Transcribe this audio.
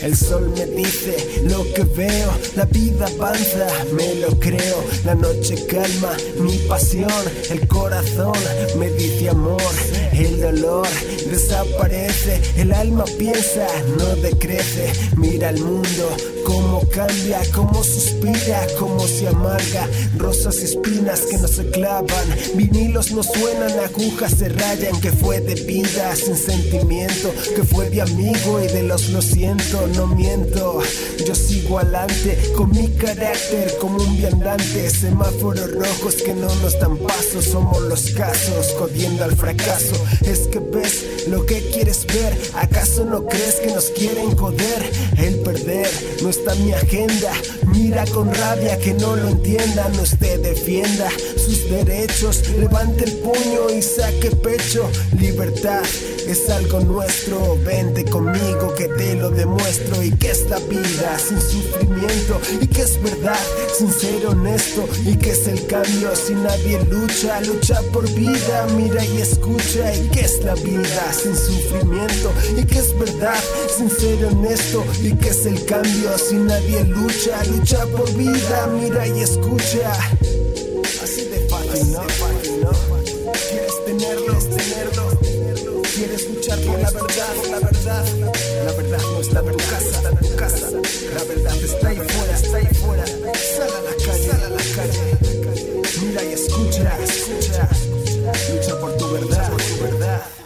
El sol me dice lo que veo, la vida avanza, me lo creo. La noche calma mi pasión, el corazón me dice amor. El dolor desaparece, el alma piensa, no decrece. Mira el mundo, cómo cambia, cómo suspira, cómo se amarga. Rosas y espinas que no se clavan, vinilos no suenan, agujas se rayan. Que fue de vida sin sentimiento, que fue de amigo y de los lo siento. No miento, yo sigo adelante con mi carácter como un viandante. Semáforos rojos que no nos dan paso, somos los casos, jodiendo al fracaso. Es que ves lo que quieres ver, ¿acaso no crees que nos quieren joder? El perder no está en mi agenda, mira con rabia que no lo entiendan. Usted defienda sus derechos, levante el puño y saque pecho. Libertad es algo nuestro, vente conmigo que te lo demuestro. Y que es la vida sin sufrimiento, y que es verdad sin ser honesto, y que es el cambio si nadie lucha, lucha por vida, mira y escucha. Y que es la vida sin sufrimiento, y que es verdad sin ser honesto, y que es el cambio si nadie lucha, lucha por vida, mira y escucha. Así de fácil, ¿no? Quieres tenerlo, quieres luchar por la verdad, la verdad. La verdad no está en tu casa, está en tu casa. La verdad está ahí fuera, está ahí fuera. Sal a la calle, sal a la calle. Mira y escucha, escucha. Lucha por tu verdad, por tu verdad.